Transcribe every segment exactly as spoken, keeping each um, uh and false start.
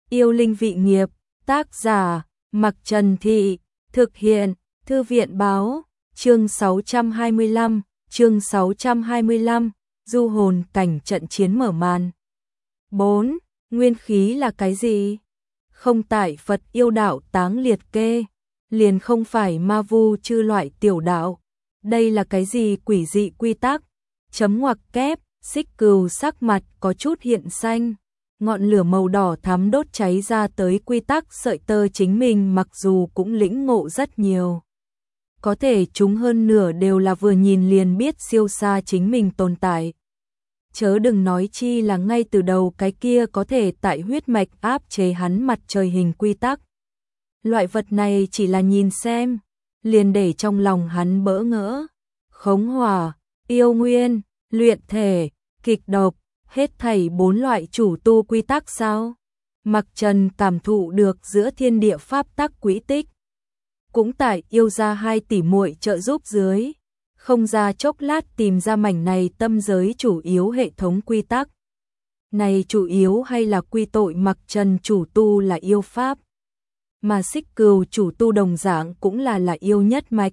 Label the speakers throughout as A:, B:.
A: Yêu linh vị nghiệp, tác giả, Mặc Trần Thị, thực hiện, Thư viện báo, chương sáu trăm hai mươi lăm, chương sáu trăm hai mươi lăm, du hồn cảnh trận chiến mở màn. bốn. Nguyên khí là cái gì? Không tại Phật yêu đạo táng liệt kê, liền không phải ma vu chư loại tiểu đạo. Đây là cái gì quỷ dị quy tắc? Chấm ngoặc kép, Xích Cừu sắc mặt có chút hiện xanh. Ngọn lửa màu đỏ thắm đốt cháy ra tới quy tắc sợi tơ chính mình mặc dù cũng lĩnh ngộ rất nhiều. Có thể chúng hơn nửa đều là vừa nhìn liền biết siêu xa chính mình tồn tại. Chớ đừng nói chi là ngay từ đầu cái kia có thể tại huyết mạch áp chế hắn mặt trời hình quy tắc. Loại vật này chỉ là nhìn xem, liền để trong lòng hắn bỡ ngỡ. Khống hỏa, yêu nguyên, luyện thể, kịch độc, hết thảy bốn loại chủ tu quy tắc sao? Mặc Trần cảm thụ được giữa thiên địa pháp tắc quỹ tích. Cũng tại yêu ra hai tỷ muội trợ giúp dưới, không ra chốc lát tìm ra mảnh này tâm giới chủ yếu hệ thống quy tắc. Này chủ yếu hay là quy tội Mặc Trần chủ tu là yêu pháp, mà Xích Cừu chủ tu đồng dạng cũng là là yêu nhất mạch.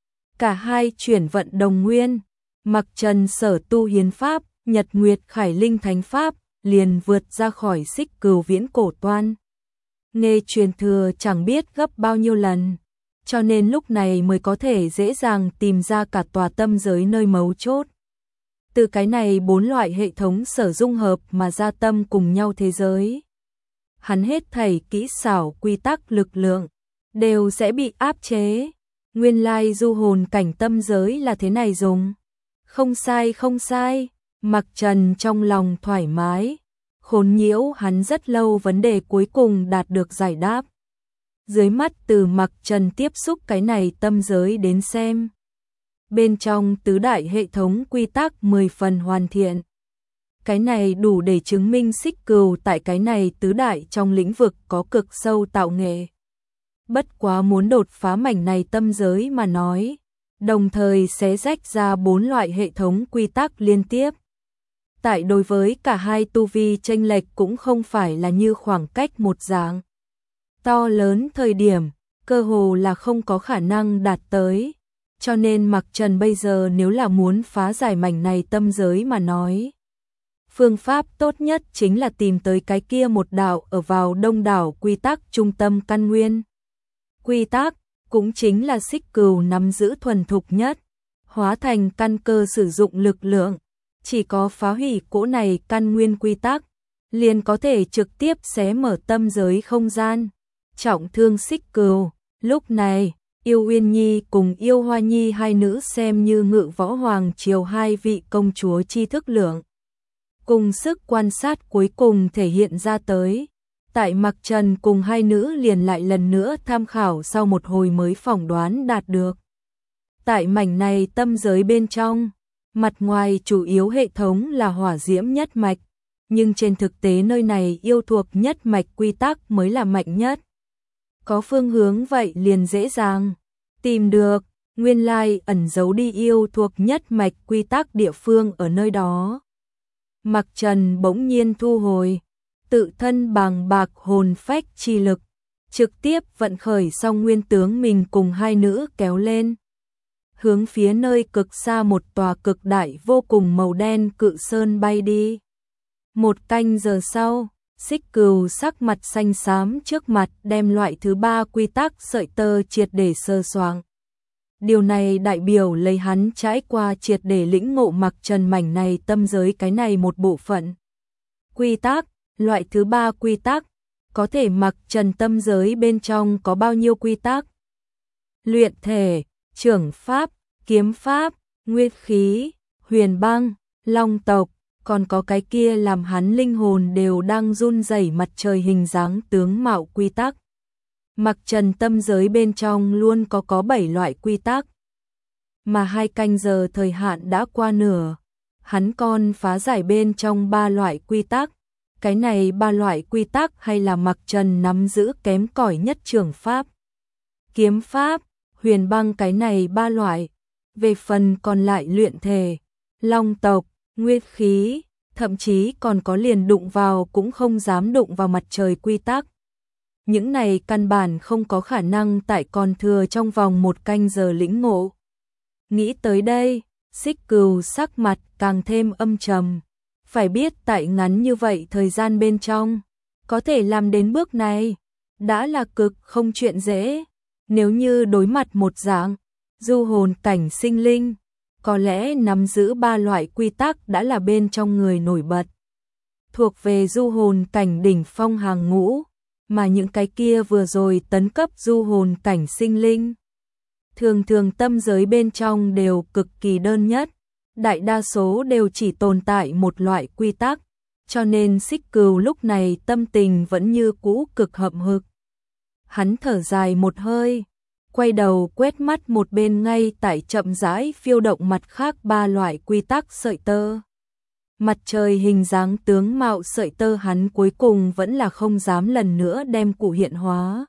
A: Cả hai chuyển vận đồng nguyên, Mặc Trần sở tu hiến pháp, Nhật Nguyệt Khải Linh Thánh Pháp, liền vượt ra khỏi Xích Cừu viễn cổ toan. Nghề truyền thừa chẳng biết gấp bao nhiêu lần, cho nên lúc này mới có thể dễ dàng tìm ra cả tòa tâm giới nơi mấu chốt. Từ cái này bốn loại hệ thống sở dung hợp mà ra tâm cùng nhau thế giới. Hắn hết thảy kỹ xảo quy tắc lực lượng, đều sẽ bị áp chế. Nguyên lai du hồn cảnh tâm giới là thế này dùng. Không sai không sai, Mặc Trần trong lòng thoải mái. Khốn nhiễu hắn rất lâu vấn đề cuối cùng đạt được giải đáp. Dưới mắt từ Mặc Trần tiếp xúc cái này tâm giới đến xem. Bên trong tứ đại hệ thống quy tắc mười phần hoàn thiện. Cái này đủ để chứng minh Xích Cừu tại cái này tứ đại trong lĩnh vực có cực sâu tạo nghệ. Bất quá muốn đột phá mảnh này tâm giới mà nói, đồng thời xé rách ra bốn loại hệ thống quy tắc liên tiếp. Tại đối với cả hai tu vi chênh lệch cũng không phải là như khoảng cách một dạng. To lớn thời điểm, cơ hồ là không có khả năng đạt tới. Cho nên Mặc Trần bây giờ nếu là muốn phá giải mảnh này tâm giới mà nói, phương pháp tốt nhất chính là tìm tới cái kia một đạo ở vào đông đảo quy tắc trung tâm căn nguyên. Quy tắc cũng chính là Xích Cừu nắm giữ thuần thục nhất, hóa thành căn cơ sử dụng lực lượng. Chỉ có phá hủy cỗ này căn nguyên quy tắc, liền có thể trực tiếp xé mở tâm giới không gian, trọng thương Xích Cừu. Lúc này, Yêu Uyên Nhi cùng Yêu Hoa Nhi hai nữ xem như Ngự Võ Hoàng triều hai vị công chúa tri thức lượng. Cùng sức quan sát cuối cùng thể hiện ra tới. Tại Mặc Trần cùng hai nữ liền lại lần nữa tham khảo sau một hồi mới phỏng đoán đạt được. Tại mảnh này tâm giới bên trong, mặt ngoài chủ yếu hệ thống là hỏa diễm nhất mạch, nhưng trên thực tế nơi này yêu thuộc nhất mạch quy tắc mới là mạnh nhất. Có phương hướng vậy liền dễ dàng tìm được, nguyên lai ẩn giấu đi yêu thuộc nhất mạch quy tắc địa phương ở nơi đó. Mặc Trần bỗng nhiên thu hồi, tự thân bàng bạc hồn phách chi lực, trực tiếp vận khởi xong nguyên tướng mình cùng hai nữ kéo lên. Hướng phía nơi cực xa một tòa cực đại vô cùng màu đen cự sơn bay đi. Một canh giờ sau, Xích Cừu sắc mặt xanh xám trước mặt đem loại thứ ba quy tắc sợi tơ triệt để sơ soạng. Điều này đại biểu lấy hắn trải qua triệt để lĩnh ngộ Mặc Trần mảnh này tâm giới cái này một bộ phận. Quy tắc, loại thứ ba quy tắc, có thể Mặc Trần tâm giới bên trong có bao nhiêu quy tắc? Luyện thể, trưởng pháp, kiếm pháp, nguyên khí, huyền băng, long tộc, còn có cái kia làm hắn linh hồn đều đang run rẩy mặt trời hình dáng tướng mạo quy tắc. Mặc Trần tâm giới bên trong luôn có có bảy loại quy tắc. Mà hai canh giờ thời hạn đã qua nửa, hắn còn phá giải bên trong ba loại quy tắc. Cái này ba loại quy tắc hay là Mặc Trần nắm giữ kém cỏi nhất trưởng pháp, kiếm pháp, huyền băng cái này ba loại. Về phần còn lại luyện thể, long tộc, nguyên khí, thậm chí còn có liền đụng vào cũng không dám đụng vào mặt trời quy tắc. Những này căn bản không có khả năng tại còn thừa trong vòng một canh giờ lĩnh ngộ. Nghĩ tới đây, Xích Cừu sắc mặt càng thêm âm trầm. Phải biết tại ngắn như vậy thời gian bên trong, có thể làm đến bước này, đã là cực không chuyện dễ. Nếu như đối mặt một dạng, du hồn cảnh sinh linh, có lẽ nắm giữ ba loại quy tắc đã là bên trong người nổi bật. Thuộc về du hồn cảnh đỉnh phong hàng ngũ, mà những cái kia vừa rồi tấn cấp du hồn cảnh sinh linh. Thường thường tâm giới bên trong đều cực kỳ đơn nhất, đại đa số đều chỉ tồn tại một loại quy tắc, cho nên Xích Cừu lúc này tâm tình vẫn như cũ cực hậm hực. Hắn thở dài một hơi, quay đầu quét mắt một bên ngay tại chậm rãi phiêu động mặt khác ba loại quy tắc sợi tơ. Mặt trời hình dáng tướng mạo sợi tơ hắn cuối cùng vẫn là không dám lần nữa đem cụ hiện hóa.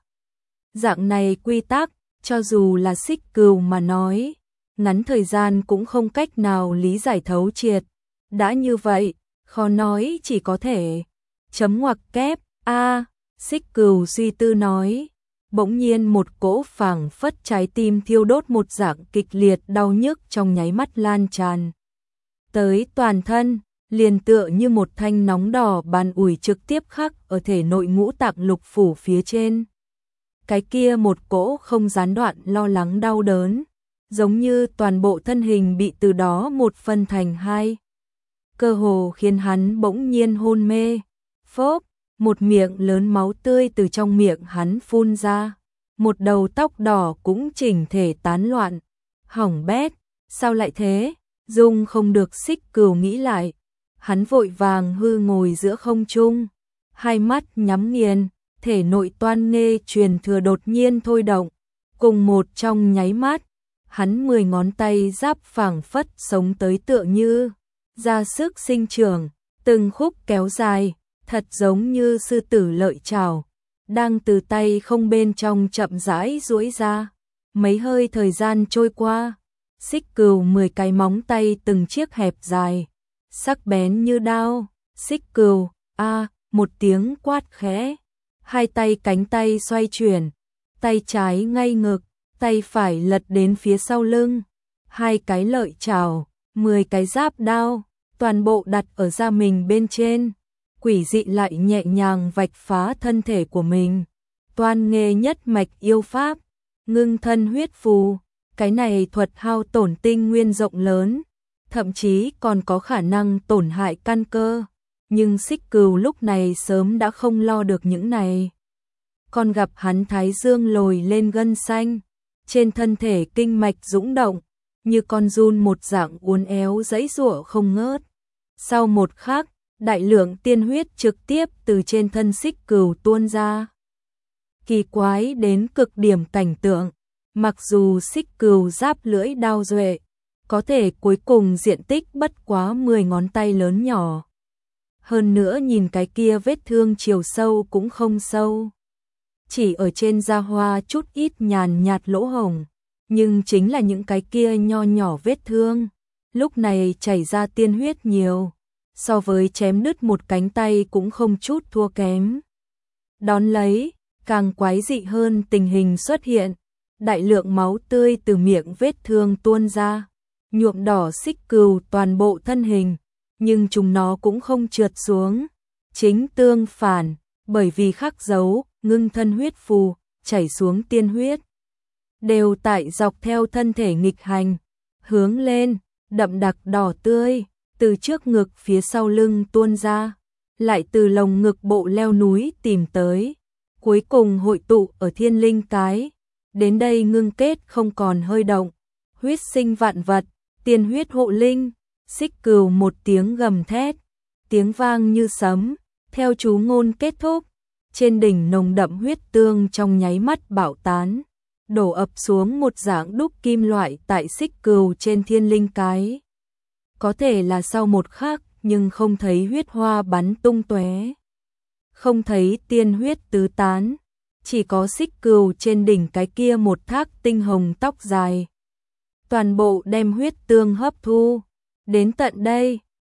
A: Dạng này quy tắc, cho dù là Xích Cừu mà nói, ngắn thời gian cũng không cách nào lý giải thấu triệt. Đã như vậy, khó nói chỉ có thể chấm ngoặc kép. A, Xích Cừu suy tư nói. Bỗng nhiên một cỗ phảng phất trái tim thiêu đốt một dạng kịch liệt đau nhức trong nháy mắt lan tràn tới toàn thân, liền tựa như một thanh nóng đỏ bàn ủi trực tiếp khắc ở thể nội ngũ tạng lục phủ phía trên. Cái kia một cỗ không gián đoạn lo lắng đau đớn, giống như toàn bộ thân hình bị từ đó một phân thành hai. Cơ hồ khiến hắn bỗng nhiên hôn mê. Phốp, một miệng lớn máu tươi từ trong miệng hắn phun ra. Một đầu tóc đỏ cũng chỉnh thể tán loạn. Hỏng bét, sao lại thế? Dung không được Xích Cừu nghĩ lại. Hắn vội vàng hư ngồi giữa không trung, hai mắt nhắm nghiền, thể nội toan nghê truyền thừa đột nhiên thôi động. Cùng một trong nháy mắt, hắn mười ngón tay giáp phảng phất sống tới tựa như ra sức sinh trưởng, từng khúc kéo dài, thật giống như sư tử lợi chảo, đang từ tay không bên trong chậm rãi duỗi ra. Mấy hơi thời gian trôi qua, Xích Cừu mười cái móng tay từng chiếc hẹp dài, sắc bén như đao. Xích Cừu, a, một tiếng quát khẽ, hai tay cánh tay xoay chuyển, tay trái ngay ngực, tay phải lật đến phía sau lưng, hai cái lợi chảo, mười cái giáp đao, toàn bộ đặt ở da mình bên trên, quỷ dị lại nhẹ nhàng vạch phá thân thể của mình. Toan nghê nhất mạch yêu pháp, ngưng thân huyết phù, cái này thuật hao tổn tinh nguyên rộng lớn, thậm chí còn có khả năng tổn hại căn cơ. Nhưng Xích Cừu lúc này sớm đã không lo được những này. Còn gặp hắn thái dương lồi lên gân xanh, trên thân thể kinh mạch dũng động, như con giun một dạng uốn éo giãy giụa không ngớt. Sau một khắc, đại lượng tiên huyết trực tiếp từ trên thân Xích Cừu tuôn ra. Kỳ quái đến cực điểm cảnh tượng, mặc dù Xích Cừu giáp lưỡi đao duệ, có thể cuối cùng diện tích bất quá mười ngón tay lớn nhỏ. Hơn nữa nhìn cái kia vết thương chiều sâu cũng không sâu. Chỉ ở trên da hoa chút ít nhàn nhạt lỗ hổng, nhưng chính là những cái kia nho nhỏ vết thương, lúc này chảy ra tiên huyết nhiều, so với chém đứt một cánh tay cũng không chút thua kém. Đón lấy, càng quái dị hơn tình hình xuất hiện, đại lượng máu tươi từ miệng vết thương tuôn ra, nhuộm đỏ Xích Cừu toàn bộ thân hình, nhưng chúng nó cũng không trượt xuống, chính tương phản, bởi vì khắc dấu ngưng thân huyết phù, chảy xuống tiên huyết, đều tại dọc theo thân thể nghịch hành, hướng lên, đậm đặc đỏ tươi, từ trước ngực phía sau lưng tuôn ra, lại từ lồng ngực bộ leo núi tìm tới, cuối cùng hội tụ ở thiên linh cái, đến đây ngưng kết không còn hơi động, huyết sinh vạn vật, tiên huyết hộ linh. Xích Cừu một tiếng gầm thét, tiếng vang như sấm, theo chú ngôn kết thúc, trên đỉnh nồng đậm huyết tương trong nháy mắt bạo tán, đổ ập xuống một dạng đúc kim loại tại Xích Cừu trên thiên linh cái. Có thể là sau một khắc, nhưng không thấy huyết hoa bắn tung tóe, không thấy tiên huyết tứ tán, chỉ có Xích Cừu trên đỉnh cái kia một thác tinh hồng tóc dài, toàn bộ đem huyết tương hấp thu. Đến tận đây,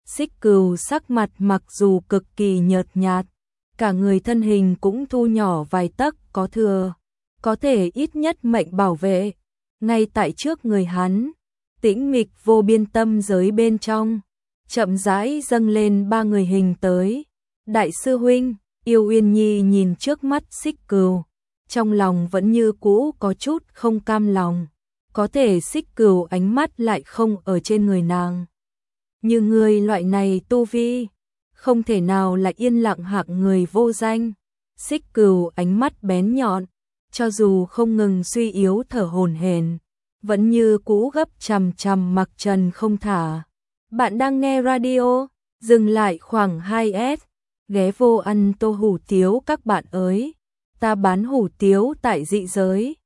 A: Xích Cừu sắc mặt mặc dù cực kỳ nhợt nhạt, cả người thân hình cũng thu nhỏ vài tấc có thừa, có thể ít nhất mệnh bảo vệ. Ngay tại trước người hắn, tĩnh mịch vô biên tâm giới bên trong, chậm rãi dâng lên ba người hình tới. Đại sư huynh, Yêu Uyên Nhi nhìn trước mắt Xích Cừu, trong lòng vẫn như cũ có chút không cam lòng, có thể Xích Cừu ánh mắt lại không ở trên người nàng. Như người loại này tu vi, không thể nào là yên lặng hạng người vô danh. Xích Cừu ánh mắt bén nhọn, cho dù không ngừng suy yếu thở hổn hển, vẫn như cũ gấp chằm chằm Mặc Trần không thả. Bạn đang nghe radio, dừng lại khoảng hai S, ghé vô ăn tô hủ tiếu các bạn ơi. Ta bán hủ tiếu tại dị giới.